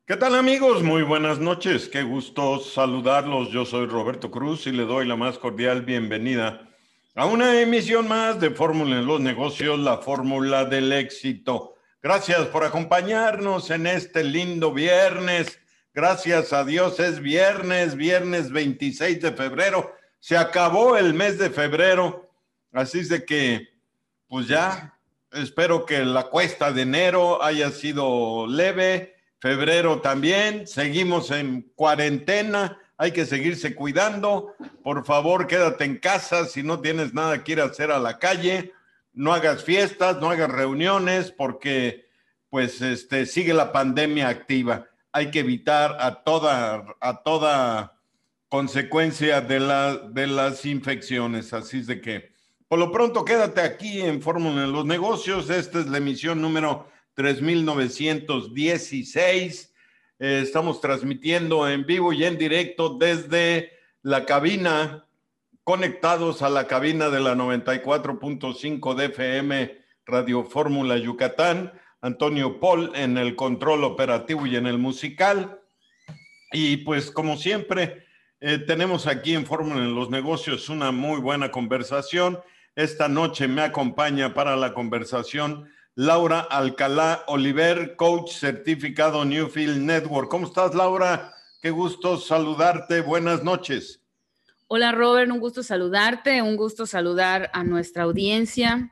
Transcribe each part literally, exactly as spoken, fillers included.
¿Qué tal amigos? Muy buenas noches. Qué gusto saludarlos. Yo soy Roberto Cruz y le doy la más cordial bienvenida a una emisión más de Fórmula en los Negocios, la fórmula del éxito. Gracias por acompañarnos en este lindo viernes. Gracias a Dios es viernes, viernes veintiséis de febrero. Se acabó el mes de febrero. Así es de que, pues ya, espero que la cuesta de enero haya sido leve. Febrero también, seguimos en cuarentena, hay que seguirse cuidando. Por favor, quédate en casa si no tienes nada que ir a hacer a la calle. No hagas fiestas, no hagas reuniones, porque pues este, sigue la pandemia activa. Hay que evitar a toda, a toda consecuencia de, la, de las infecciones. Así es de que, por lo pronto, quédate aquí en Fórmula en los Negocios. Esta es la emisión número tres mil novecientos dieciséis. Eh, estamos transmitiendo en vivo y en directo desde la cabina, conectados a la cabina de la noventa y cuatro punto cinco de F M Radio Fórmula Yucatán. Antonio Paul en el control operativo y en el musical. Y pues como siempre, eh, tenemos aquí en Fórmula en los Negocios una muy buena conversación. Esta noche me acompaña para la conversación Laura Alcalá Oliver, coach certificado Newfield Network. ¿Cómo estás, Laura? Qué gusto saludarte. Buenas noches. Hola, Robert. Un gusto saludarte. Un gusto saludar a nuestra audiencia.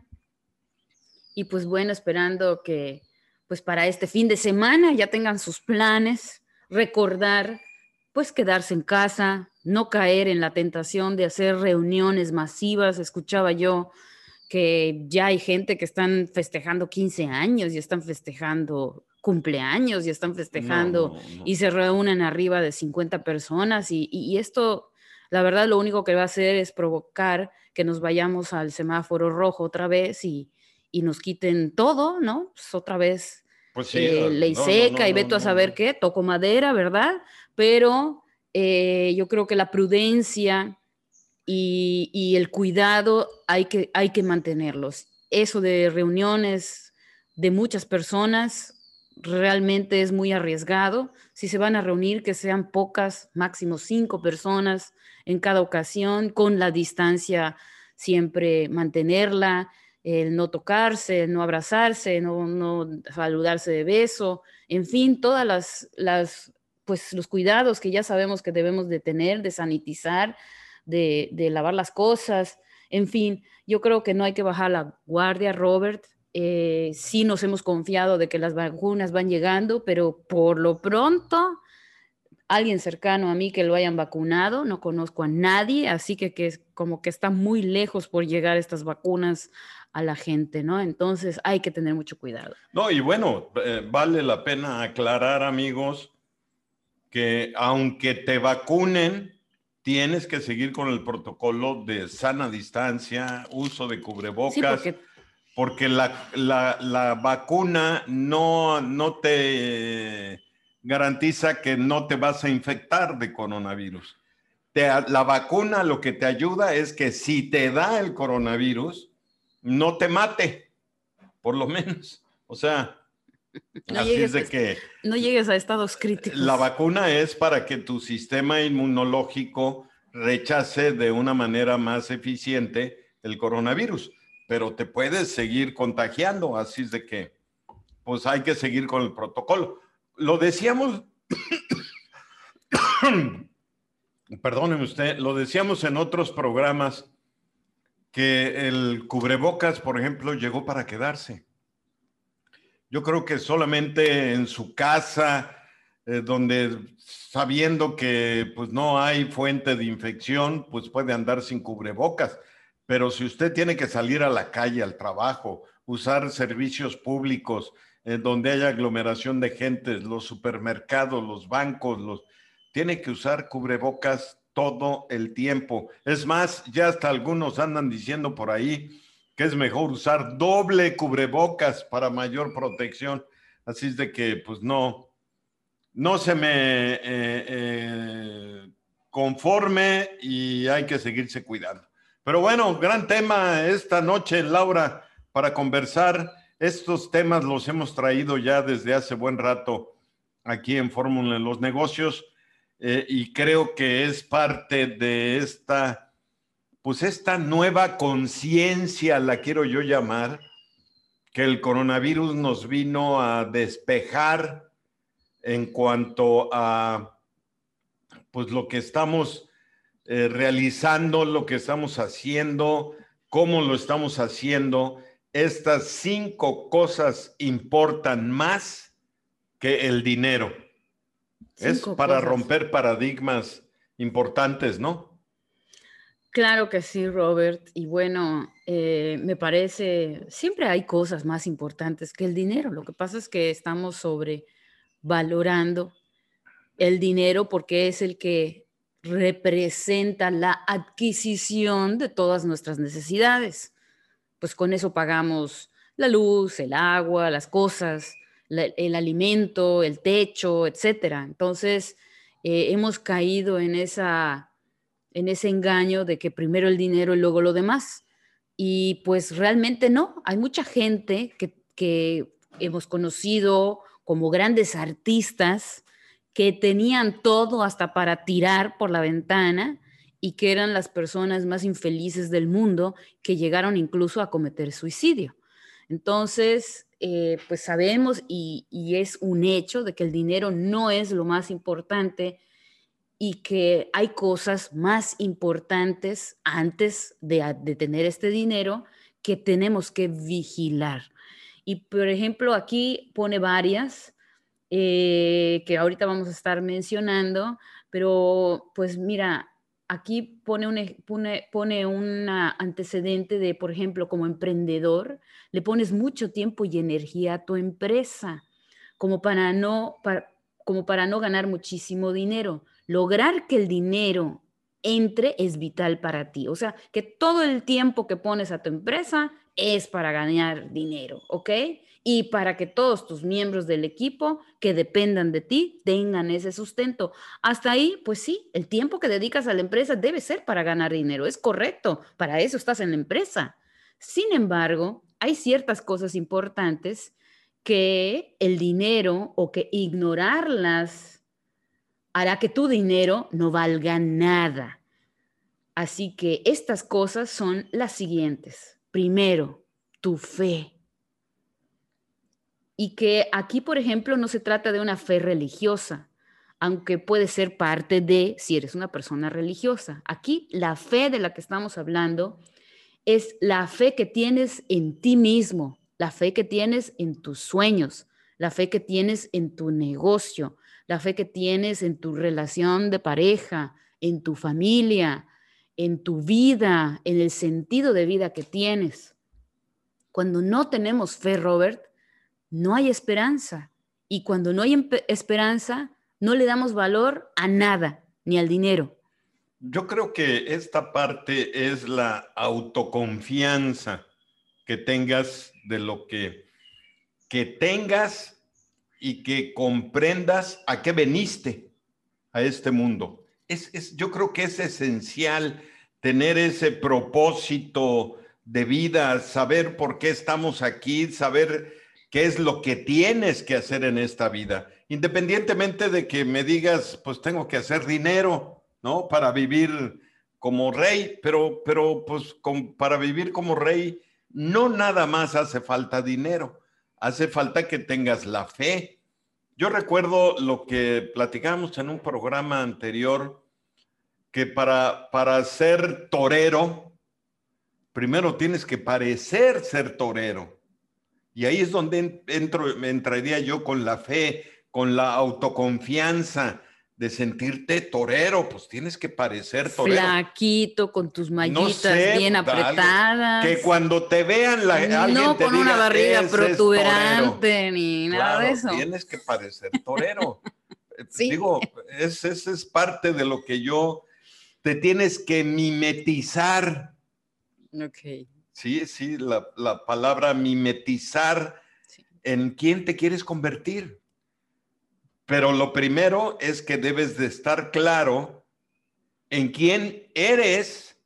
Y pues bueno, esperando que pues para este fin de semana ya tengan sus planes. Recordar, pues quedarse en casa, no caer en la tentación de hacer reuniones masivas. Escuchaba yo que ya hay gente que están festejando quince años y están festejando cumpleaños y están festejando no, no, no. y se reúnen arriba de cincuenta personas y, y, y esto, la verdad, lo único que va a hacer es provocar que nos vayamos al semáforo rojo otra vez y, y nos quiten todo, ¿no? Pues otra vez pues sí, eh, ley no, seca no, no, y veto no, a saber no. qué, toco madera, ¿verdad? Pero eh, yo creo que la prudencia y, y el cuidado hay que, hay que mantenerlos. Eso de reuniones de muchas personas realmente es muy arriesgado. Si se van a reunir, que sean pocas, máximo cinco personas en cada ocasión, con la distancia siempre mantenerla, el no tocarse, el no abrazarse, no, no saludarse de beso, en fin, todas las, las, pues los cuidados que ya sabemos que debemos de tener, de sanitizar, de, de lavar las cosas, en fin, yo creo que no hay que bajar la guardia, Robert. Eh, sí nos hemos confiado de que las vacunas van llegando, pero por lo pronto, alguien cercano a mí que lo hayan vacunado, no conozco a nadie, así que, que es como que está muy lejos por llegar estas vacunas a la gente, ¿no? Entonces hay que tener mucho cuidado. No, y bueno, eh, vale la pena aclarar, amigos, que aunque te vacunen, tienes que seguir con el protocolo de sana distancia, uso de cubrebocas, sí, porque, porque la, la, la vacuna no, no te garantiza que no te vas a infectar de coronavirus. Te, la vacuna lo que te ayuda es que si te da el coronavirus, no te mate, por lo menos. O sea, no así llegues, es de que no llegues a estados críticos. la vacuna es para que tu sistema inmunológico rechace de una manera más eficiente el coronavirus, pero te puedes seguir contagiando, así es de que pues hay que seguir con el protocolo. Lo decíamos, perdóneme usted, lo decíamos en otros programas que el cubrebocas, por ejemplo, llegó para quedarse. Yo creo que solamente en su casa, eh, donde sabiendo que pues no hay fuente de infección, pues puede andar sin cubrebocas. Pero si usted tiene que salir a la calle, al trabajo, usar servicios públicos, eh, donde haya aglomeración de gente, los supermercados, los bancos, los, tiene que usar cubrebocas todo el tiempo. Es más, ya hasta algunos andan diciendo por ahí que es mejor usar doble cubrebocas para mayor protección. Así es de que, pues no, no se me eh, eh, conforme y hay que seguirse cuidando. Pero bueno, gran tema esta noche, Laura, para conversar. Estos temas los hemos traído ya desde hace buen rato aquí en Fórmula de los Negocios, eh, y creo que es parte de esta, pues esta nueva conciencia, la quiero yo llamar, que el coronavirus nos vino a despejar en cuanto a pues lo que estamos eh, realizando, lo que estamos haciendo, cómo lo estamos haciendo. Estas cinco cosas importan más que el dinero. Es Cinco para cosas. romper paradigmas importantes, ¿no? Claro que sí, Robert. Y bueno, eh, me parece, siempre hay cosas más importantes que el dinero. Lo que pasa es que estamos sobrevalorando el dinero porque es el que representa la adquisición de todas nuestras necesidades. Pues con eso pagamos la luz, el agua, las cosas, la- el alimento, el techo, etcétera. Entonces, eh, hemos caído en esa, en ese engaño de que primero el dinero y luego lo demás. Y pues realmente no. Hay mucha gente que, que hemos conocido como grandes artistas que tenían todo hasta para tirar por la ventana y que eran las personas más infelices del mundo, que llegaron incluso a cometer suicidio. Entonces, eh, pues sabemos y, y es un hecho de que el dinero no es lo más importante y que hay cosas más importantes antes de, de tener este dinero que tenemos que vigilar. Y por ejemplo, aquí pone varias eh, que ahorita vamos a estar mencionando, pero pues mira, aquí pone un, ej- pone, pone un antecedente de, por ejemplo, como emprendedor, le pones mucho tiempo y energía a tu empresa, como para no, para- como para no ganar muchísimo dinero. Lograr que el dinero entre es vital para ti. O sea, que todo el tiempo que pones a tu empresa es para ganar dinero, ¿ok? Y para que todos tus miembros del equipo que dependan de ti tengan ese sustento. Hasta ahí, pues sí, el tiempo que dedicas a la empresa debe ser para ganar dinero, es correcto, para eso estás en la empresa. Sin embargo, hay ciertas cosas importantes que el dinero o que ignorarlas hará que tu dinero no valga nada. Así que estas cosas son las siguientes. Primero, tu fe. Y que aquí, por ejemplo, no se trata de una fe religiosa, aunque puede ser parte de si eres una persona religiosa. Aquí la fe de la que estamos hablando es la fe que tienes en ti mismo, la fe que tienes en tus sueños, la fe que tienes en tu negocio, la fe que tienes en tu relación de pareja, en tu familia, en tu vida, en el sentido de vida que tienes. Cuando no tenemos fe, Robert, no hay esperanza. Y cuando no hay esperanza, no le damos valor a nada, ni al dinero. Yo creo que esta parte es la autoconfianza que tengas de lo que, que tengas y que comprendas a qué veniste a este mundo. Es, es, yo creo que es esencial tener ese propósito de vida, saber por qué estamos aquí, saber qué es lo que tienes que hacer en esta vida, independientemente de que me digas, pues tengo que hacer dinero, ¿no? Para vivir como rey, pero, pero pues con, para vivir como rey no nada más hace falta dinero, hace falta que tengas la fe. Yo recuerdo lo que platicamos en un programa anterior, que para, para ser torero, primero tienes que parecer ser torero. Y ahí es donde entro, entraría yo con la fe, con la autoconfianza de sentirte torero, pues tienes que parecer torero. Flaquito, con tus No mallitas sé, bien algo, que apretadas, cuando te vean la, alguien no te con una diga, barriga ese es torero. protuberante ni nada de Claro, eso. tienes que parecer torero. Sí. Digo, ese es, es parte de lo que yo, te tienes que mimetizar. Ok. Sí, sí, la, la palabra mimetizar Sí. en quién te quieres convertir. Pero lo primero es que debes de estar claro en quién eres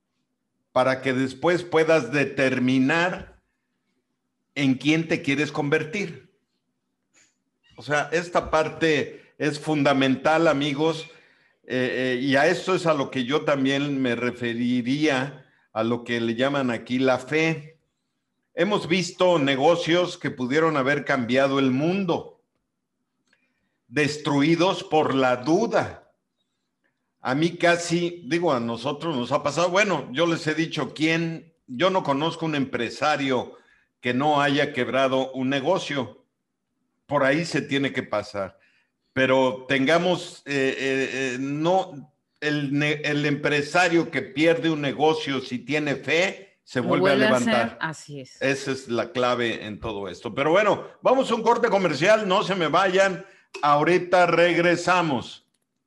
para que después puedas determinar en quién te quieres convertir. O sea, esta parte es fundamental, amigos, eh, eh, y a esto es a lo que yo también me referiría, a lo que le llaman aquí la fe. Hemos visto negocios que pudieron haber cambiado el mundo, destruidos por la duda. A mí casi, digo, a nosotros nos ha pasado, bueno, yo les he dicho quién, yo no conozco un empresario que no haya quebrado un negocio. Por ahí se tiene que pasar. Pero tengamos, eh, eh, eh, no, el, el empresario que pierde un negocio, si tiene fe, se Lo vuelve, vuelve a a levantar. hacer, así es. Esa es la clave en todo esto. Pero bueno, vamos a un corte comercial, no se me vayan. Ahorita regresamos.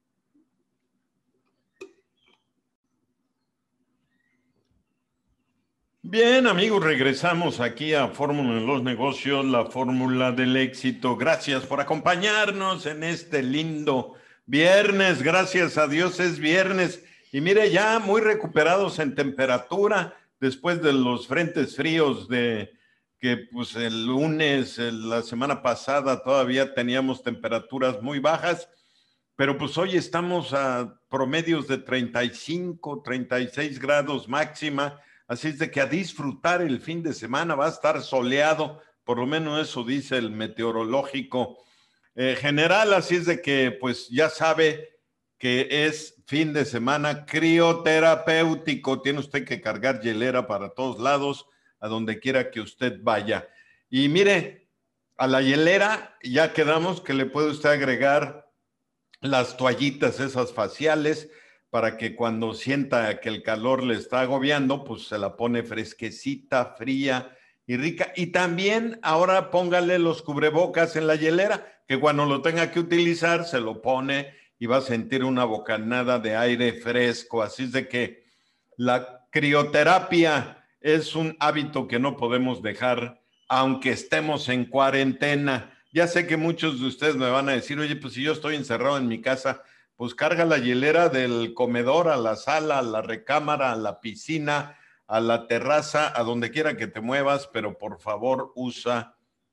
Bien, amigos, regresamos aquí a Fórmula en los Negocios, la fórmula del éxito. Gracias por acompañarnos en este lindo viernes. Gracias a Dios es viernes. Y mire, ya muy recuperados en temperatura después de los frentes fríos de que pues el lunes, la semana pasada, todavía teníamos temperaturas muy bajas, pero pues hoy estamos a promedios de treinta y cinco, treinta y seis grados máxima. Así es de que a disfrutar el fin de semana, va a estar soleado, por lo menos eso dice el meteorológico eh, general, así es de que pues ya sabe que es fin de semana crioterapéutico, tiene usted que cargar hielera para todos lados, a donde quiera que usted vaya. Y mire, a la hielera ya quedamos que le puede usted agregar las toallitas esas faciales, para que cuando sienta que el calor le está agobiando, pues se la pone fresquecita, fría y rica. Y también ahora póngale los cubrebocas en la hielera, que cuando lo tenga que utilizar, se lo pone y va a sentir una bocanada de aire fresco. Así es de que la crioterapia es un hábito que no podemos dejar, aunque estemos en cuarentena. Ya sé que muchos de ustedes me van a decir, oye, pues si yo estoy encerrado en mi casa, pues carga la hielera del comedor a la sala, a la recámara, a la piscina, a la terraza, a donde quiera que te muevas, pero por favor usa,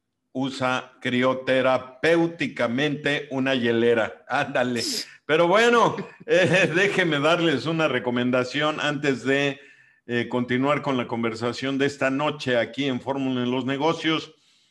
usa crioterapéuticamente una hielera. Ándale. Pero bueno, eh, déjenme darles una recomendación antes de eh, continuar con la conversación de esta noche aquí en Fórmula en los Negocios,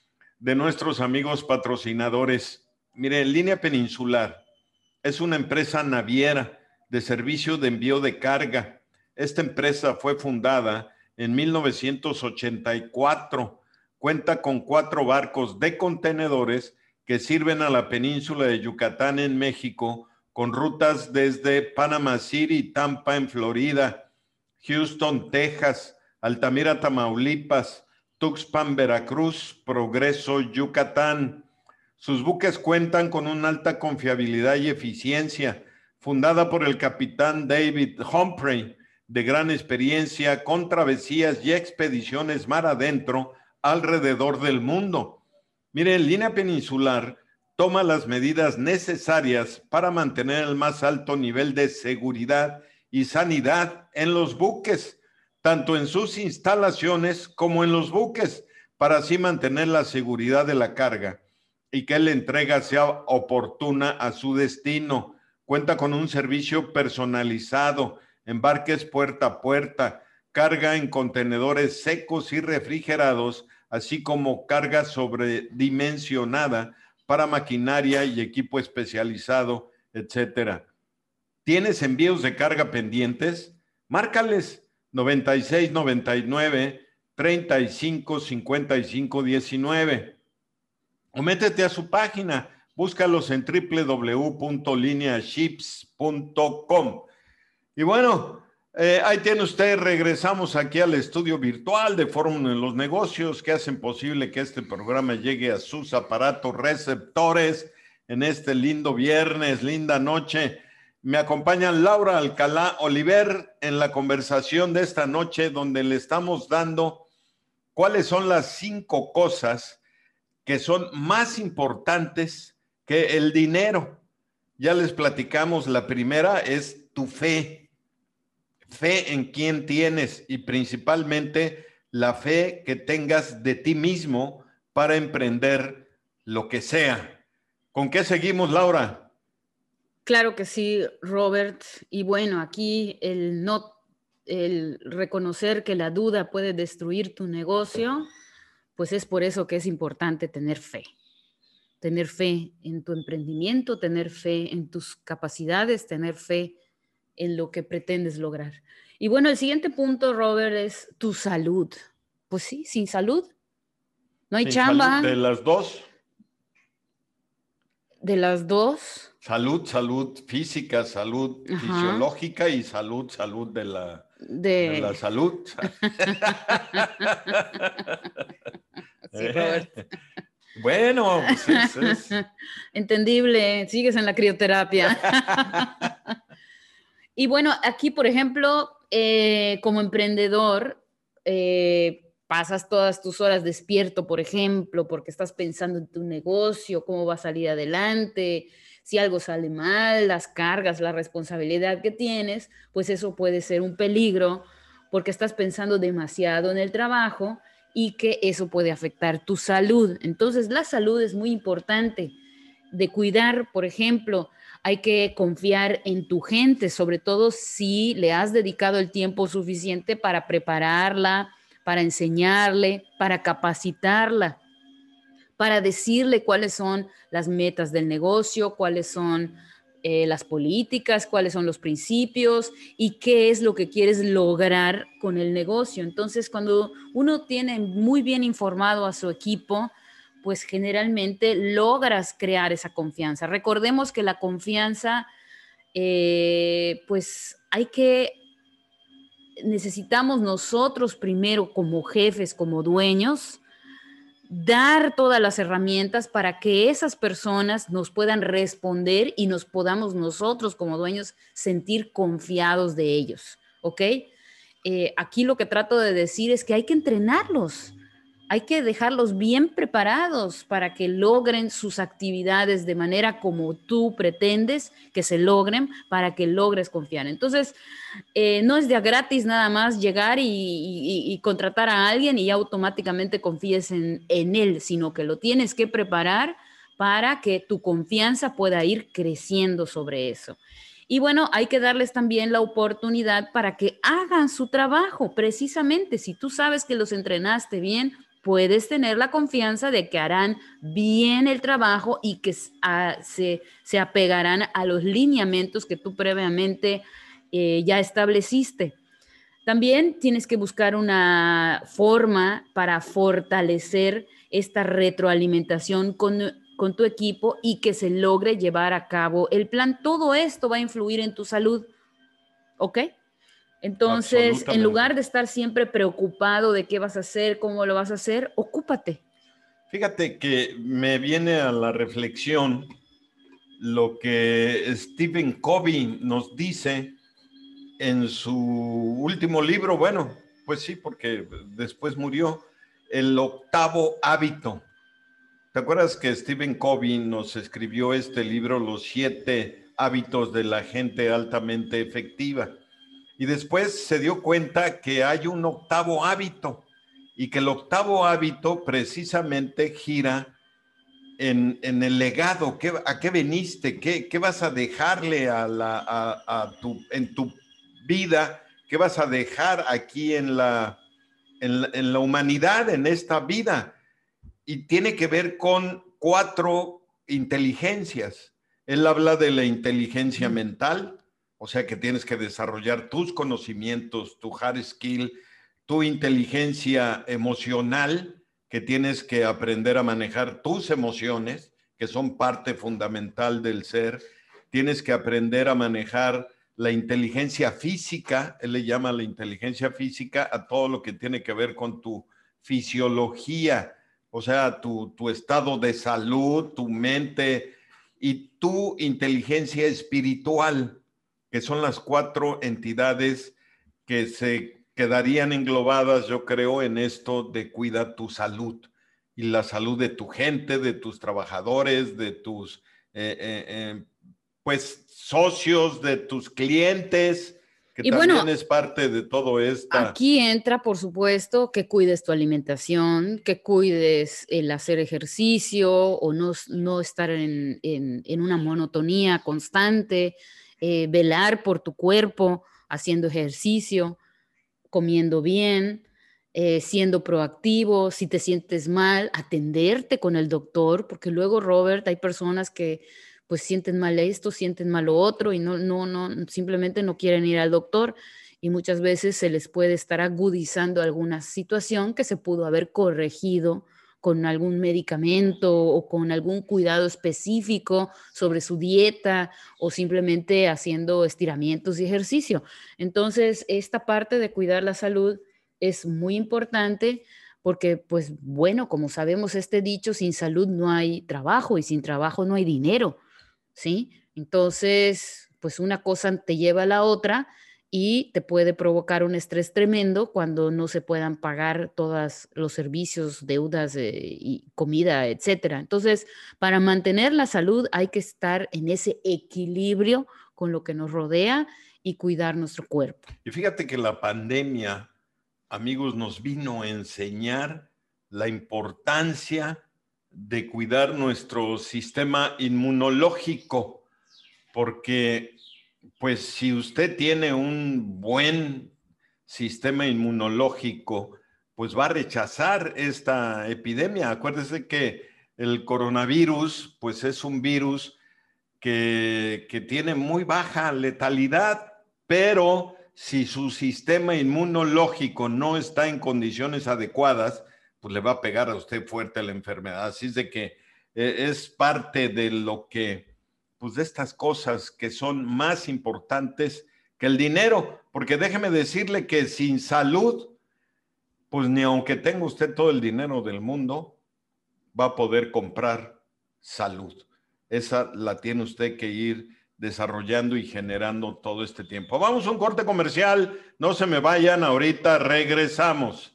de nuestros amigos patrocinadores. Mire, Línea Peninsular es una empresa naviera de servicio de envío de carga. Esta empresa fue fundada en mil novecientos ochenta y cuatro. Cuenta con cuatro barcos de contenedores que sirven a la península de Yucatán en México, con rutas desde Panama City, Tampa en Florida, Houston, Texas, Altamira, Tamaulipas, Tuxpan, Veracruz, Progreso, Yucatán. Sus buques cuentan con una alta confiabilidad y eficiencia, fundada por el capitán David Humphrey, de gran experiencia con travesías y expediciones mar adentro alrededor del mundo. Mire, Línea Peninsular toma las medidas necesarias para mantener el más alto nivel de seguridad y sanidad en los buques, tanto en sus instalaciones como en los buques, para así mantener la seguridad de la carga y que la entrega sea oportuna a su destino. Cuenta con un servicio personalizado, embarques puerta a puerta, carga en contenedores secos y refrigerados, así como carga sobredimensionada para maquinaria y equipo especializado, etcétera. ¿Tienes envíos de carga pendientes? Márcales noventa y seis, noventa y nueve, treinta y cinco, cincuenta y cinco, diecinueve. O métete a su página, búscalos en doble u doble u doble u punto linea ships punto com. Y bueno, eh, ahí tiene usted, regresamos aquí al estudio virtual de Fórmula en los Negocios, que hacen posible que este programa llegue a sus aparatos receptores en este lindo viernes, linda noche. Me acompaña Laura Alcalá Oliver en la conversación de esta noche, donde le estamos dando cuáles son las cinco cosas que son más importantes que el dinero. Ya les platicamos, la primera es tu fe, fe en quién tienes y principalmente la fe que tengas de ti mismo para emprender lo que sea. ¿Con qué seguimos, Laura? Claro que sí, Robert. Y bueno, aquí el no, el reconocer que la duda puede destruir tu negocio, pues es por eso que es importante tener fe. Tener fe en tu emprendimiento, tener fe en tus capacidades, tener fe en lo que pretendes lograr. Y bueno, el siguiente punto, Robert, es tu salud. Pues sí, sin salud no hay Sin chamba. salud, de las dos. De las dos. Salud, salud física, salud Ajá. fisiológica y salud, salud de la, De, de la salud. Sí, Robert. Bueno, pues es, es... Entendible, sigues en la crioterapia. Y bueno, aquí, por ejemplo, eh, como emprendedor, eh, pasas todas tus horas despierto, por ejemplo, porque estás pensando en tu negocio, cómo va a salir adelante, si algo sale mal, las cargas, la responsabilidad que tienes, pues eso puede ser un peligro porque estás pensando demasiado en el trabajo y que eso puede afectar tu salud. Entonces, la salud es muy importante de cuidar, por ejemplo, hay que confiar en tu gente, sobre todo si le has dedicado el tiempo suficiente para prepararla, para enseñarle, para capacitarla, para decirle cuáles son las metas del negocio, cuáles son eh, las políticas, cuáles son los principios y qué es lo que quieres lograr con el negocio. Entonces, cuando uno tiene muy bien informado a su equipo, pues generalmente logras crear esa confianza. Recordemos que la confianza, eh, pues hay que, necesitamos nosotros primero como jefes, como dueños, dar todas las herramientas para que esas personas nos puedan responder y nos podamos nosotros como dueños sentir confiados de ellos, ¿ok? Eh, aquí lo que trato de decir es que hay que entrenarlos. Hay que dejarlos bien preparados para que logren sus actividades de manera como tú pretendes que se logren, para que logres confiar. Entonces, eh, no es de a gratis nada más llegar y, y, y contratar a alguien y automáticamente confíes en, en él, sino que lo tienes que preparar para que tu confianza pueda ir creciendo sobre eso. Y bueno, hay que darles también la oportunidad para que hagan su trabajo. Precisamente, si tú sabes que los entrenaste bien, puedes tener la confianza de que harán bien el trabajo y que a, se, se apegarán a los lineamientos que tú previamente eh, ya estableciste. También tienes que buscar una forma para fortalecer esta retroalimentación con, con tu equipo y que se logre llevar a cabo el plan. Todo esto va a influir en tu salud, ¿ok? Entonces, en lugar de estar siempre preocupado de qué vas a hacer, cómo lo vas a hacer, ocúpate. Fíjate que me viene a la reflexión lo que Stephen Covey nos dice en su último libro, bueno, pues sí, porque después murió, El octavo hábito. ¿Te acuerdas que Stephen Covey nos escribió este libro, Los siete hábitos de la gente altamente efectiva? Y después se dio cuenta que hay un octavo hábito y que el octavo hábito precisamente gira en, en el legado. ¿Qué, ¿A qué veniste? ¿Qué, qué vas a dejarle a la, a, a tu, en tu vida? ¿Qué vas a dejar aquí en la, en, la, en la humanidad, en esta vida? Y tiene que ver con cuatro inteligencias. Él habla de la inteligencia mental, o sea que tienes que desarrollar tus conocimientos, tu hard skill, tu inteligencia emocional, que tienes que aprender a manejar tus emociones, que son parte fundamental del ser. Tienes que aprender a manejar la inteligencia física, él le llama la inteligencia física a todo lo que tiene que ver con tu fisiología, o sea, tu, tu estado de salud, tu mente y tu inteligencia espiritual, que son las cuatro entidades que se quedarían englobadas, yo creo, en esto de cuida tu salud y la salud de tu gente, de tus trabajadores, de tus eh, eh, eh, pues socios, de tus clientes, que y también bueno, es parte de todo esto. Aquí entra, por supuesto, que cuides tu alimentación, que cuides el hacer ejercicio o no, no estar en, en, en una monotonía constante, eh, velar por tu cuerpo, haciendo ejercicio, comiendo bien, eh, siendo proactivo. Si te sientes mal, atenderte con el doctor, porque luego, Robert, hay personas que pues sienten mal esto, sienten mal lo otro y no, no, no, simplemente no quieren ir al doctor y muchas veces se les puede estar agudizando alguna situación que se pudo haber corregido con algún medicamento o con algún cuidado específico sobre su dieta o simplemente haciendo estiramientos y ejercicio. Entonces, esta parte de cuidar la salud es muy importante porque, pues bueno, como sabemos este dicho, sin salud no hay trabajo y sin trabajo no hay dinero, ¿sí? Entonces, pues una cosa te lleva a la otra y te puede provocar un estrés tremendo cuando no se puedan pagar todos los servicios, deudas eh, y comida, etcétera. Entonces, para mantener la salud hay que estar en ese equilibrio con lo que nos rodea y cuidar nuestro cuerpo. Y fíjate que la pandemia, amigos, nos vino a enseñar la importancia de cuidar nuestro sistema inmunológico, porque pues si usted tiene un buen sistema inmunológico, pues va a rechazar esta epidemia. Acuérdese que el coronavirus, pues es un virus que, que tiene muy baja letalidad, pero si su sistema inmunológico no está en condiciones adecuadas, pues le va a pegar a usted fuerte la enfermedad. Así es de que eh, es parte de lo que, pues de estas cosas que son más importantes que el dinero, porque déjeme decirle que sin salud, pues ni aunque tenga usted todo el dinero del mundo, va a poder comprar salud. Esa la tiene usted que ir desarrollando y generando todo este tiempo. Vamos a un corte comercial, no se me vayan, ahorita regresamos.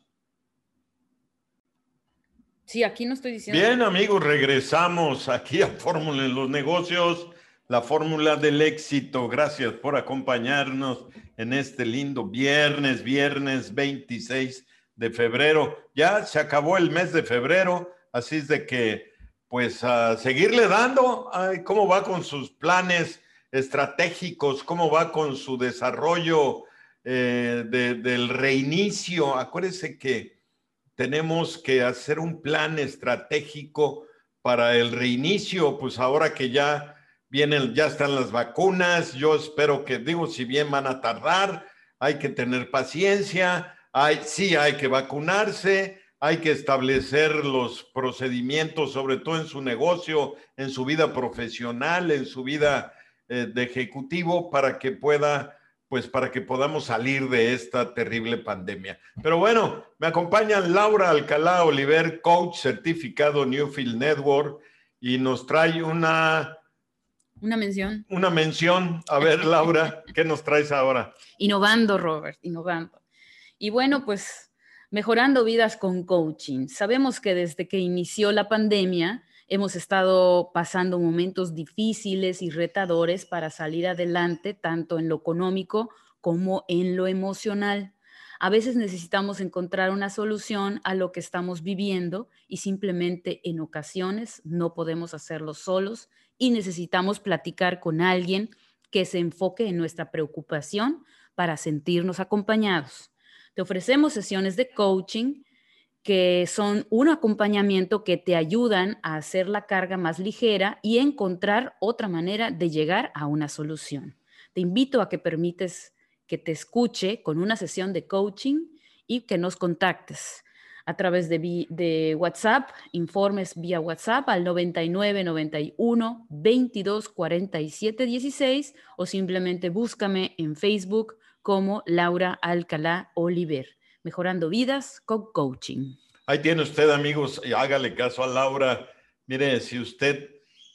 Sí, aquí no estoy diciendo. Bien, amigos, regresamos aquí a Fórmula en los Negocios, la fórmula del éxito. Gracias por acompañarnos en este lindo viernes, viernes veintiséis de febrero. Ya se acabó el mes de febrero, así es de que, pues, a seguirle dando. Ay, ¿cómo va con sus planes estratégicos? ¿Cómo va con su desarrollo eh, de, del reinicio? Acuérdese que tenemos que hacer un plan estratégico para el reinicio, pues ahora que ya vienen, ya están las vacunas, yo espero que, digo, si bien van a tardar, hay que tener paciencia, hay, sí hay que vacunarse, hay que establecer los procedimientos, sobre todo en su negocio, en su vida profesional, en su vida eh, de ejecutivo, para que pueda pues para que podamos salir de esta terrible pandemia. Pero bueno, me acompañan Laura Alcalá Oliver, coach certificado Newfield Network, y nos trae una... Una mención. Una mención. A ver, Laura, ¿qué nos traes ahora? Innovando, Robert, innovando. Y bueno, pues mejorando vidas con coaching. Sabemos que desde que inició la pandemia, hemos estado pasando momentos difíciles y retadores para salir adelante, tanto en lo económico como en lo emocional. A veces necesitamos encontrar una solución a lo que estamos viviendo y simplemente en ocasiones no podemos hacerlo solos y necesitamos platicar con alguien que se enfoque en nuestra preocupación para sentirnos acompañados. Te ofrecemos sesiones de coaching que son un acompañamiento que te ayudan a hacer la carga más ligera y encontrar otra manera de llegar a una solución. Te invito a que permites que te escuche con una sesión de coaching y que nos contactes a través de, de WhatsApp, informes vía WhatsApp al noventa y nueve, noventa y uno, veintidós, cuarenta y siete, dieciséis o simplemente búscame en Facebook como Laura Alcalá Oliver. Mejorando vidas con coaching. Ahí tiene usted, amigos, y hágale caso a Laura. Mire, si usted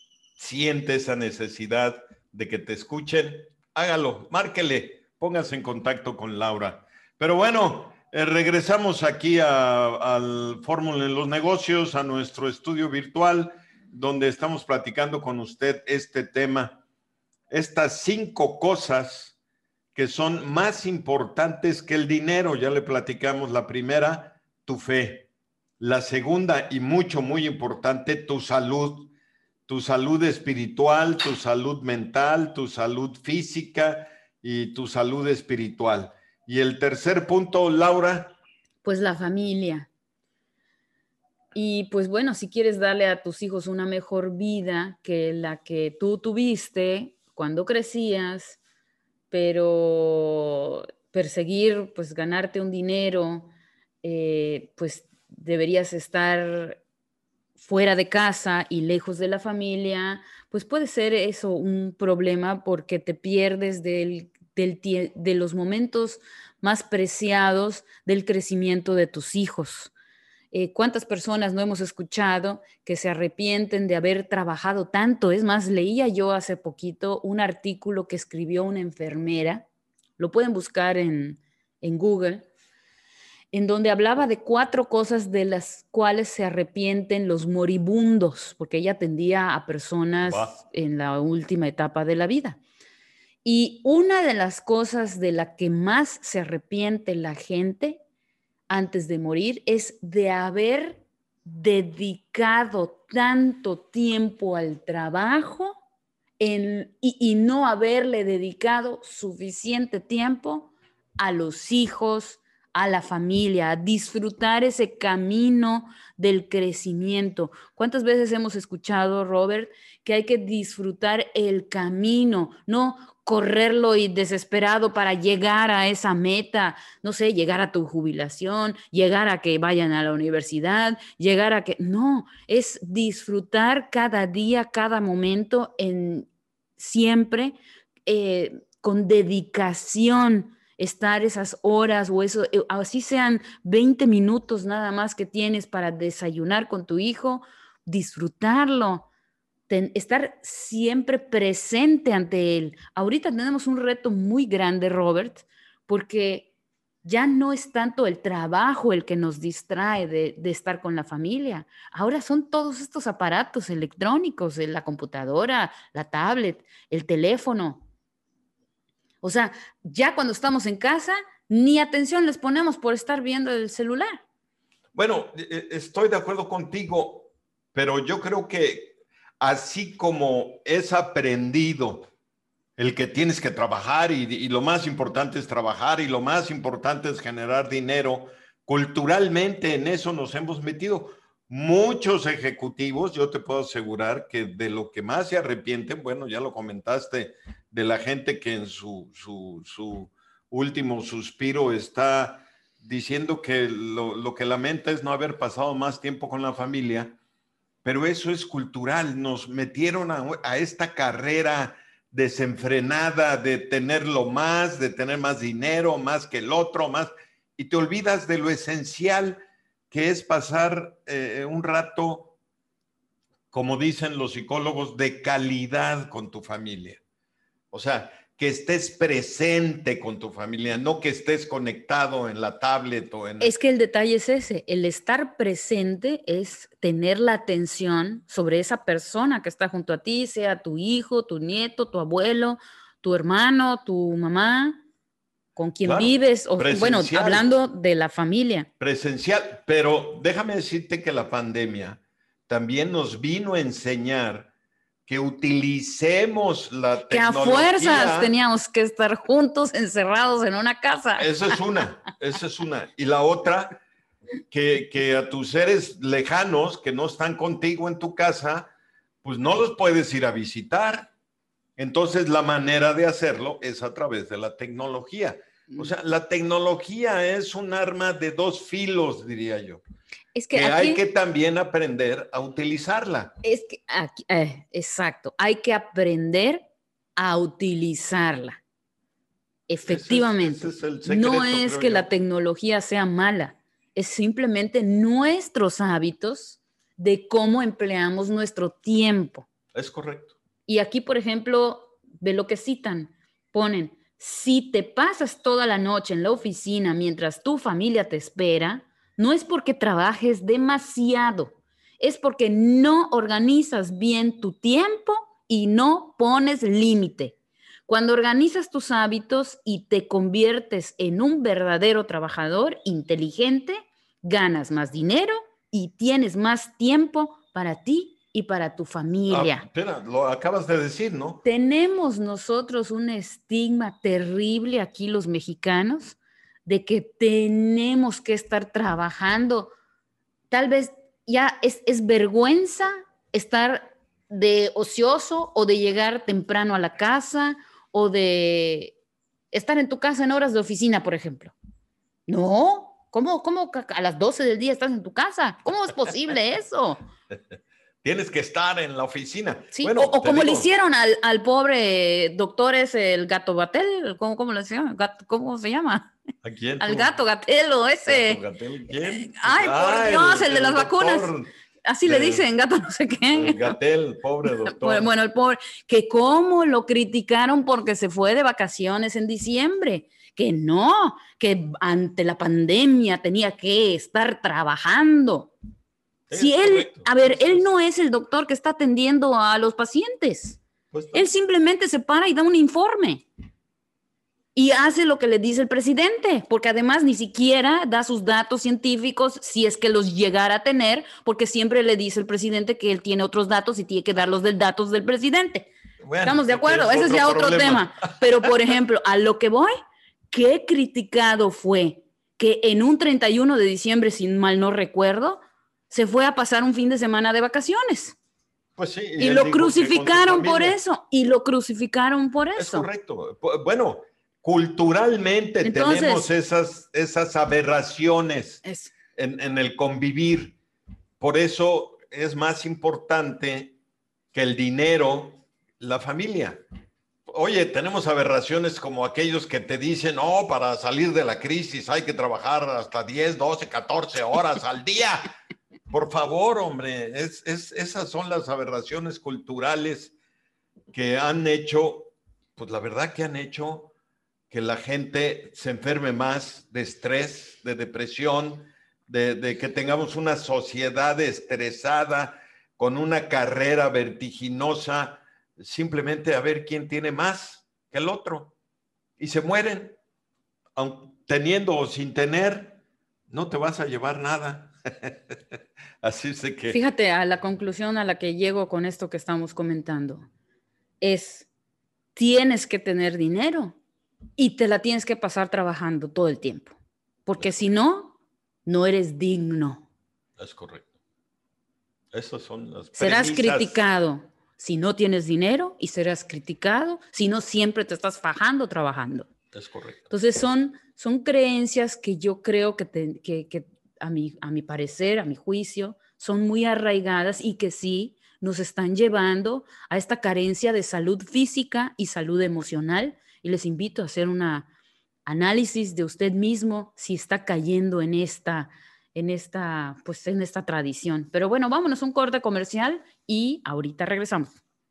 siente esa necesidad de que te escuchen, hágalo, márquele, póngase en contacto con Laura. Pero bueno, eh, regresamos aquí al Fórmula en los Negocios, a nuestro estudio virtual, donde estamos platicando con usted este tema, estas cinco cosas que son más importantes que el dinero. Ya le platicamos la primera, tu fe. La segunda, y mucho, muy importante, tu salud. Tu salud espiritual, tu salud mental, tu salud física y tu salud espiritual. Y el tercer punto, Laura. Pues la familia. Y pues bueno, si quieres darle a tus hijos una mejor vida que la que tú tuviste cuando crecías, pero perseguir, pues ganarte un dinero, eh, pues deberías estar fuera de casa y lejos de la familia, pues puede ser eso un problema porque te pierdes del, del tie- de los momentos más preciados del crecimiento de tus hijos. Eh, ¿Cuántas personas no hemos escuchado que se arrepienten de haber trabajado tanto? Es más, leía yo hace poquito un artículo que escribió una enfermera, lo pueden buscar en, en Google, en donde hablaba de cuatro cosas de las cuales se arrepienten los moribundos, porque ella atendía a personas Va. en la última etapa de la vida. Y una de las cosas de la que más se arrepiente la gente antes de morir es de haber dedicado tanto tiempo al trabajo en, y, y no haberle dedicado suficiente tiempo a los hijos, a la familia, a disfrutar ese camino del crecimiento. ¿Cuántas veces hemos escuchado, Robert, que hay que disfrutar el camino, no correrlo y desesperado para llegar a esa meta, no sé, llegar a tu jubilación, llegar a que vayan a la universidad, llegar a que... No, es disfrutar cada día, cada momento, en siempre eh, con dedicación, estar esas horas o eso, eh, así sean veinte minutos nada más que tienes para desayunar con tu hijo, disfrutarlo. Ten, estar siempre presente ante él. Ahorita tenemos un reto muy grande, Robert, porque ya no es tanto el trabajo el que nos distrae de, de estar con la familia. Ahora son todos estos aparatos electrónicos, la computadora, la tablet, el teléfono. O sea, ya cuando estamos en casa, ni atención les ponemos por estar viendo el celular. Bueno, estoy de acuerdo contigo, pero yo creo que así como es aprendido el que tienes que trabajar y, y lo más importante es trabajar y lo más importante es generar dinero, culturalmente en eso nos hemos metido. Muchos ejecutivos, yo te puedo asegurar que de lo que más se arrepienten, bueno, ya lo comentaste, de la gente que en su, su, su último suspiro está diciendo que lo, lo que lamenta es no haber pasado más tiempo con la familia, pero eso es cultural. Nos metieron a, a esta carrera desenfrenada de tenerlo más, de tener más dinero, más que el otro, más, y te olvidas de lo esencial que es pasar eh, un rato, como dicen los psicólogos, de calidad con tu familia. O sea, que estés presente con tu familia, no que estés conectado en la tablet o en... Es que el detalle es ese, el estar presente es tener la atención sobre esa persona que está junto a ti, sea tu hijo, tu nieto, tu abuelo, tu hermano, tu mamá, con quien Claro, vives, o bueno, presencial. hablando de la familia. Presencial, pero déjame decirte que la pandemia también nos vino a enseñar que utilicemos la Que a tecnología. fuerzas teníamos que estar juntos, encerrados en una casa. Esa es una, esa es una. Y la otra, que, que a tus seres lejanos que no están contigo en tu casa, pues no los puedes ir a visitar. Entonces la manera de hacerlo es a través de la tecnología. O sea, la tecnología es un arma de dos filos, diría yo. Es que, que aquí, hay que también aprender a utilizarla. Es que aquí, eh, exacto, hay que aprender a utilizarla. Efectivamente, ese es, ese es secreto, no es que yo. La tecnología sea mala, es simplemente nuestros hábitos de cómo empleamos nuestro tiempo. Es correcto. Y aquí, por ejemplo, de lo que citan, ponen, si te pasas toda la noche en la oficina mientras tu familia te espera, no es porque trabajes demasiado, es porque no organizas bien tu tiempo y no pones límite. Cuando organizas tus hábitos y te conviertes en un verdadero trabajador inteligente, ganas más dinero y tienes más tiempo para ti y para tu familia. Ah, espera, lo acabas de decir, ¿no? Tenemos nosotros un estigma terrible aquí los mexicanos de que tenemos que estar trabajando. Tal vez ya es, es vergüenza estar de ocioso o de llegar temprano a la casa o de estar en tu casa en horas de oficina, por ejemplo. No, ¿cómo, cómo a las doce del día estás en tu casa? ¿Cómo es posible eso? Tienes que estar en la oficina. Sí, bueno, o, o como digo, le hicieron al, al pobre doctor ese, el Gato Batel, ¿cómo, cómo le hicieron? Gato, ¿cómo se llama? ¿a quién? Al Tú? Gato Gatelo, ese. ¿Gato Gatell? ¿Quién? Ay, por Ah, Dios, el, el, de las el vacunas. Así le de, dicen, gato no sé qué. Gatell, pobre doctor. Bueno, el pobre, que cómo lo criticaron porque se fue de vacaciones en diciembre, que no, que ante la pandemia tenía que estar trabajando. Si es él, correcto. a ver, es, él es, no es el doctor que está atendiendo a los pacientes. Pues no. Él simplemente se para y da un informe. Y hace lo que le dice el presidente, porque además ni siquiera da sus datos científicos si es que los llegara a tener, porque siempre le dice el presidente que él tiene otros datos y tiene que dar los del datos del presidente. Bueno, ¿estamos de acuerdo? es Ese es ya otro problema. tema. Pero, por ejemplo, a lo que voy, qué criticado fue que en un treinta y uno de diciembre, si mal no recuerdo, se fue a pasar un fin de semana de vacaciones. Pues sí. Y, y lo crucificaron por eso. Y lo crucificaron por eso. Es correcto. Bueno, culturalmente Entonces, tenemos esas, esas aberraciones en, en el convivir. Por eso es más importante que el dinero, la familia. Oye, tenemos aberraciones como aquellos que te dicen, no, para salir de la crisis hay que trabajar hasta diez, doce, catorce horas al día. Por favor, hombre, es, es, esas son las aberraciones culturales que han hecho, pues la verdad que han hecho que la gente se enferme más de estrés, de depresión, de, de que tengamos una sociedad estresada, con una carrera vertiginosa, simplemente a ver quién tiene más que el otro. Y se mueren, aun teniendo o sin tener, no te vas a llevar nada. Así es de que... Fíjate, a la conclusión a la que llego con esto que estamos comentando es, tienes que tener dinero y te la tienes que pasar trabajando todo el tiempo, porque si no, no eres digno. Es correcto. Esas son las premisas. Serás criticado si no tienes dinero y serás criticado si no siempre te estás fajando trabajando. Es correcto. Entonces son, son creencias que yo creo que, te, que, que a, mi, a mi parecer, a mi juicio, son muy arraigadas y que sí nos están llevando a esta carencia de salud física y salud emocional. Y les invito a hacer un análisis de usted mismo si está cayendo en esta, en esta, pues en esta tradición. Pero bueno, vámonos a un corte comercial y ahorita regresamos.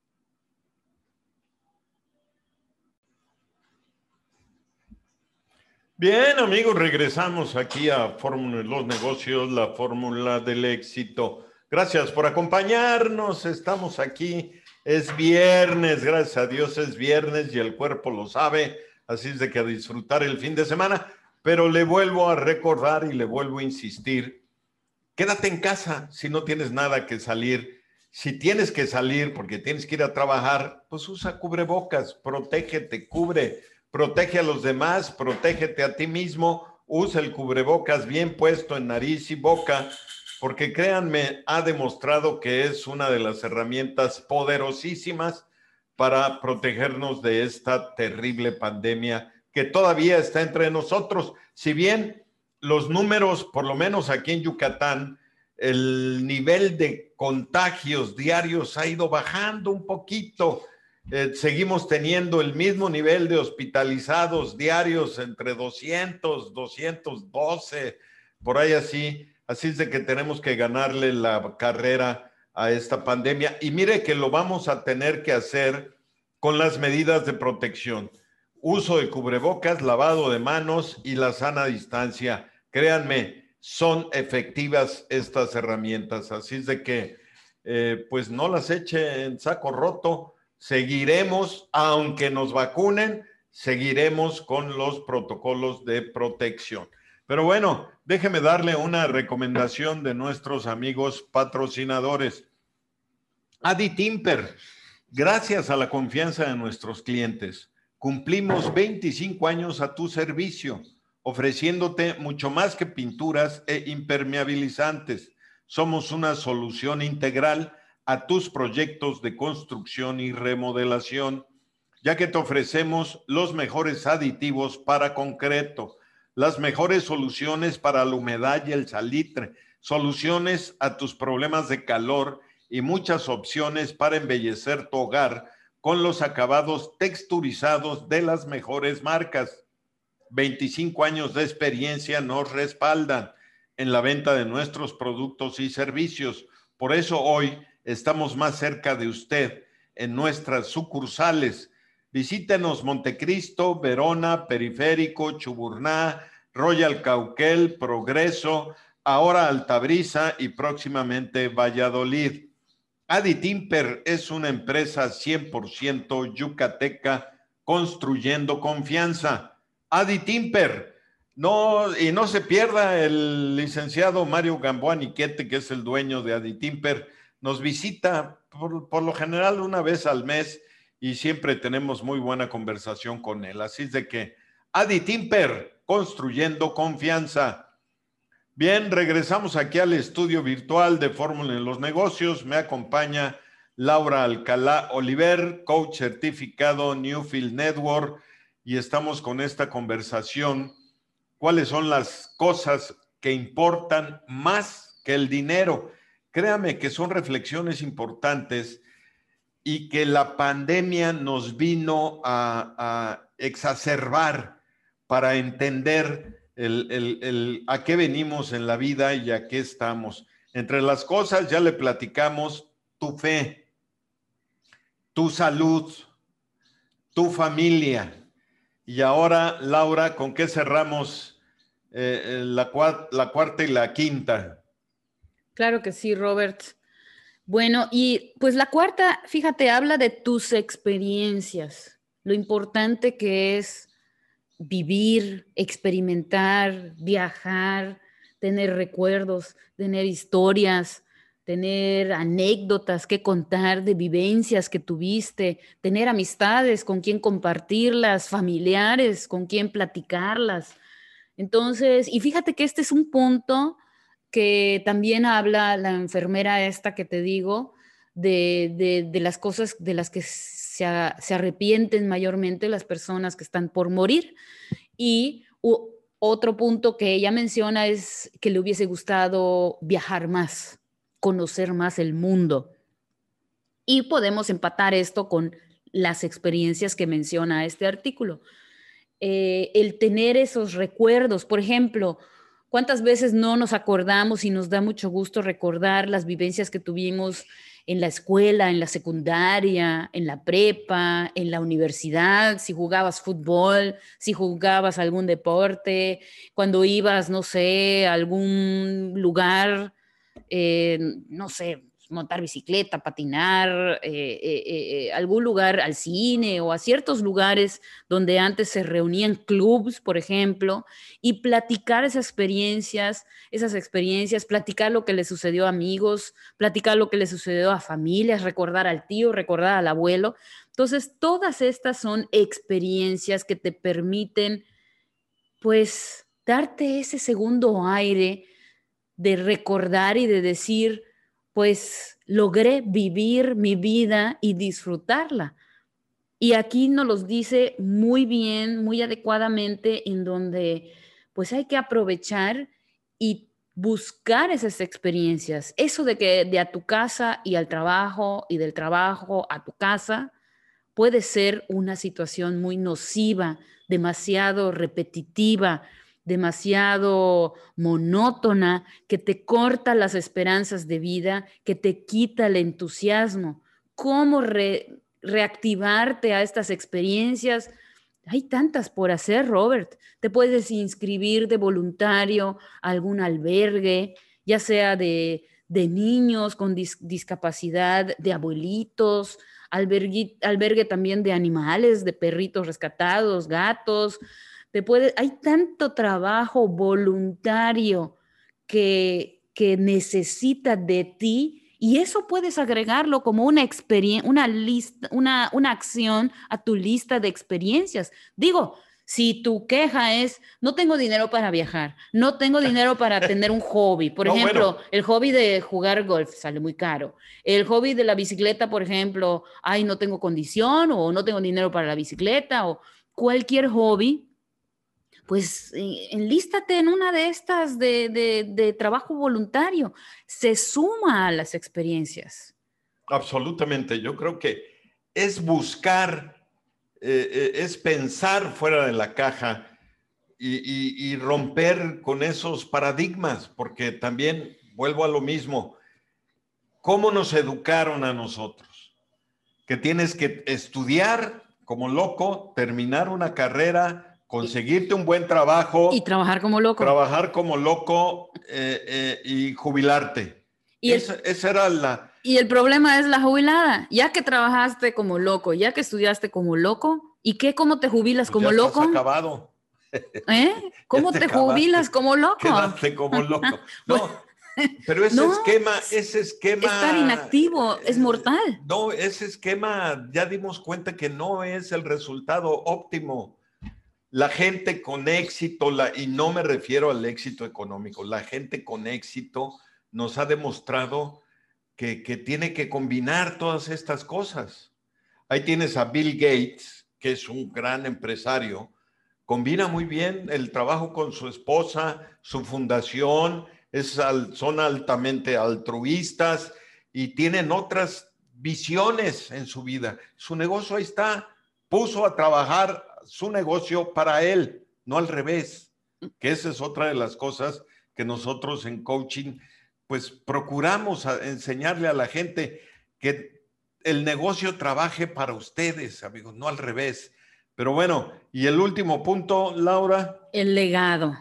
Bien, amigos, regresamos aquí a Fórmula de los Negocios, la fórmula del éxito. Gracias por acompañarnos, estamos aquí, es viernes, gracias a Dios es viernes y el cuerpo lo sabe, así es de que a disfrutar el fin de semana, pero le vuelvo a recordar y le vuelvo a insistir, quédate en casa si no tienes nada que salir. Si tienes que salir porque tienes que ir a trabajar, pues usa cubrebocas, protégete, cubre, protege a los demás, protégete a ti mismo, usa el cubrebocas bien puesto en nariz y boca, porque créanme, ha demostrado que es una de las herramientas poderosísimas para protegernos de esta terrible pandemia que todavía está entre nosotros. Si bien los números, por lo menos aquí en Yucatán, el nivel de contagios diarios ha ido bajando un poquito. Eh, seguimos teniendo el mismo nivel de hospitalizados diarios entre doscientos, doscientos doce, por ahí así. Así es de que tenemos que ganarle la carrera a esta pandemia. Y mire que lo vamos a tener que hacer con las medidas de protección. Uso de cubrebocas, lavado de manos y la sana distancia. Créanme, son efectivas estas herramientas. Así es de que, eh, pues no las eche en saco roto. seguiremos, aunque nos vacunen, seguiremos con los protocolos de protección. Pero bueno, déjeme darle una recomendación de nuestros amigos patrocinadores. Adi Timper, gracias a la confianza de nuestros clientes, cumplimos veinticinco años a tu servicio, ofreciéndote mucho más que pinturas e impermeabilizantes. Somos una solución integral a tus proyectos de construcción y remodelación, ya que te ofrecemos los mejores aditivos para concreto, las mejores soluciones para la humedad y el salitre, soluciones a tus problemas de calor y muchas opciones para embellecer tu hogar con los acabados texturizados de las mejores marcas. veinticinco años de experiencia nos respaldan en la venta de nuestros productos y servicios. Por eso hoy estamos más cerca de usted en nuestras sucursales. Visítenos Montecristo, Verona, Periférico, Chuburná, Royal Cauquel, Progreso, ahora Altabrisa y próximamente Valladolid. Adi Timper es una empresa cien por ciento yucateca construyendo confianza. Adi Timper, no, y no se pierda el licenciado Mario Gamboa Niquete, que es el dueño de Adi Timper, nos visita por, por lo general una vez al mes y siempre tenemos muy buena conversación con él. Así es de que Adi Timper, construyendo confianza. Bien, regresamos aquí al estudio virtual de Fórmula en los Negocios. Me acompaña Laura Alcalá Oliver, coach certificado Newfield Network, y estamos con esta conversación. ¿Cuáles son las cosas que importan más que el dinero? Créame que son reflexiones importantes y que la pandemia nos vino a, a exacerbar para entender el, el, el, a qué venimos en la vida y a qué estamos. Entre las cosas ya le platicamos tu fe, tu salud, tu familia. Y ahora, Laura, ¿con qué cerramos eh, la, la cuarta y la quinta? Claro que sí, Robert. Bueno, y pues la cuarta, fíjate, habla de tus experiencias, lo importante que es vivir, experimentar, viajar, tener recuerdos, tener historias, tener anécdotas que contar de vivencias que tuviste, tener amistades con quien compartirlas, familiares con quien platicarlas. Entonces, y fíjate que este es un punto que también habla la enfermera esta que te digo, de, de, de las cosas de las que se, a, se arrepienten mayormente las personas que están por morir. Y u, otro punto que ella menciona es que le hubiese gustado viajar más, conocer más el mundo. Y podemos empatar esto con las experiencias que menciona este artículo. Eh, el tener esos recuerdos, por ejemplo, ¿cuántas veces no nos acordamos y nos da mucho gusto recordar las vivencias que tuvimos en la escuela, en la secundaria, en la prepa, en la universidad, si jugabas fútbol, si jugabas algún deporte, cuando ibas, no sé, a algún lugar, eh, no sé, montar bicicleta, patinar, eh, eh, eh, algún lugar al cine o a ciertos lugares donde antes se reunían clubs, por ejemplo, y platicar esas experiencias, esas experiencias, platicar lo que le sucedió a amigos, platicar lo que le sucedió a familias, recordar al tío, recordar al abuelo. Entonces, todas estas son experiencias que te permiten, pues, darte ese segundo aire de recordar y de decir, pues logré vivir mi vida y disfrutarla. Y aquí nos los dice muy bien, muy adecuadamente, en donde pues hay que aprovechar y buscar esas experiencias. Eso de que de a tu casa y al trabajo y del trabajo a tu casa puede ser una situación muy nociva, demasiado repetitiva, demasiado monótona, que te corta las esperanzas de vida, que te quita el entusiasmo. ¿Cómo re, reactivarte a estas experiencias? Hay tantas por hacer, Robert. Te puedes inscribir de voluntario a algún albergue, ya sea de, de niños con dis discapacidad, de abuelitos, albergue, albergue también de animales, de perritos rescatados, gatos. Te puede, hay tanto trabajo voluntario que, que necesita de ti. Y eso puedes agregarlo como una experiencia, una lista, una, una acción a tu lista de experiencias. Digo, si tu queja es, no tengo dinero para viajar, no tengo dinero para tener un hobby, por no, ejemplo, bueno. el hobby de jugar golf sale muy caro, el hobby de la bicicleta, por ejemplo, ay, no tengo condición o no tengo dinero para la bicicleta o cualquier hobby, pues eh, enlístate en una de estas de, de, de trabajo voluntario, se suma a las experiencias. Absolutamente, yo creo que es buscar, eh, eh, es pensar fuera de la caja y, y, y romper con esos paradigmas, porque también vuelvo a lo mismo, ¿cómo nos educaron a nosotros? Que tienes que estudiar como loco, terminar una carrera, conseguirte un buen trabajo. Y trabajar como loco. Trabajar como loco eh, eh, y jubilarte. Y el, esa, esa era la... Y el problema es la jubilada. Ya que trabajaste como loco, ya que estudiaste como loco, ¿y qué? ¿Cómo te jubilas pues como ya loco? Estás acabado. ¿Eh? ¿Cómo te, te jubilas como loco? Quedaste como loco. No, pero ese no, esquema, ese esquema... Estar inactivo es mortal. No, ese esquema ya dimos cuenta que no es el resultado óptimo. La gente con éxito, la, y no me refiero al éxito económico, la gente con éxito nos ha demostrado que, que tiene que combinar todas estas cosas. Ahí tienes a Bill Gates, que es un gran empresario, combina muy bien el trabajo con su esposa, su fundación, es al, son altamente altruistas y tienen otras visiones en su vida. Su negocio ahí está, puso a trabajar su negocio para él, no al revés, que esa es otra de las cosas que nosotros en coaching pues procuramos a enseñarle a la gente, que el negocio trabaje para ustedes, amigos, no al revés. Pero bueno, y el último punto, Laura. El legado.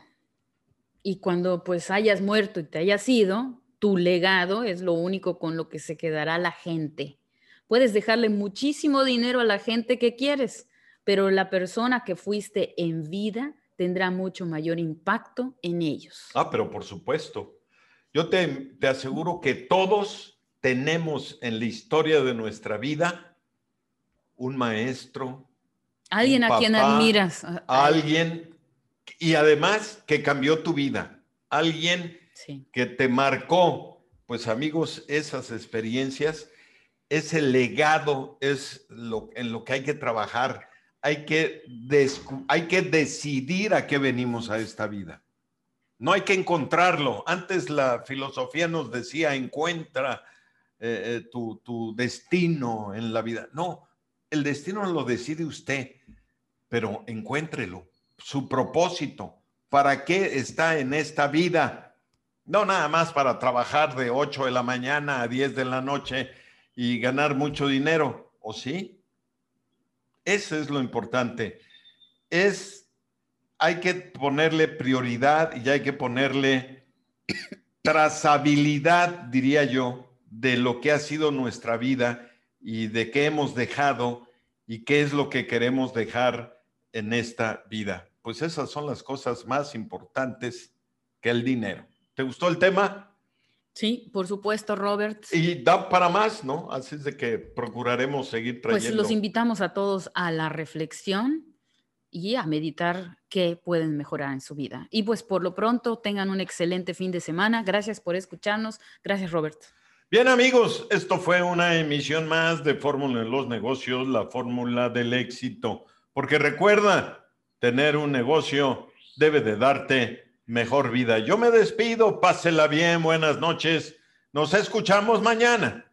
Y cuando pues hayas muerto y te hayas ido, tu legado es lo único con lo que se quedará la gente. Puedes dejarle muchísimo dinero a la gente que quieres, pero la persona que fuiste en vida tendrá mucho mayor impacto en ellos. Ah, pero por supuesto. Yo te, te aseguro que todos tenemos en la historia de nuestra vida un maestro, alguien un a papá, quien admiras. Alguien, y además que cambió tu vida. Alguien sí. que te marcó. Pues amigos, esas experiencias, ese legado es lo, en lo que hay que trabajar. Hay que, hay que decidir a qué venimos a esta vida. No hay que encontrarlo. Antes la filosofía nos decía, encuentra eh, eh, tu, tu destino en la vida. No, el destino lo decide usted, pero encuéntrelo, su propósito. ¿Para qué está en esta vida? No nada más para trabajar de ocho de la mañana a diez de la noche y ganar mucho dinero, ¿o sí? Eso es lo importante. Es, hay que ponerle prioridad y hay que ponerle trazabilidad, diría yo, de lo que ha sido nuestra vida y de qué hemos dejado y qué es lo que queremos dejar en esta vida. Pues esas son las cosas más importantes que el dinero. ¿Te gustó el tema? Sí, por supuesto, Robert. Y da para más, ¿no? Así es de que procuraremos seguir trayendo. Pues los invitamos a todos a la reflexión y a meditar qué pueden mejorar en su vida. Y pues por lo pronto tengan un excelente fin de semana. Gracias por escucharnos. Gracias, Robert. Bien, amigos, esto fue una emisión más de Fórmula en los Negocios, la fórmula del éxito. Porque recuerda, tener un negocio debe de darte mejor vida. Yo me despido, pásela bien, buenas noches. Nos escuchamos mañana.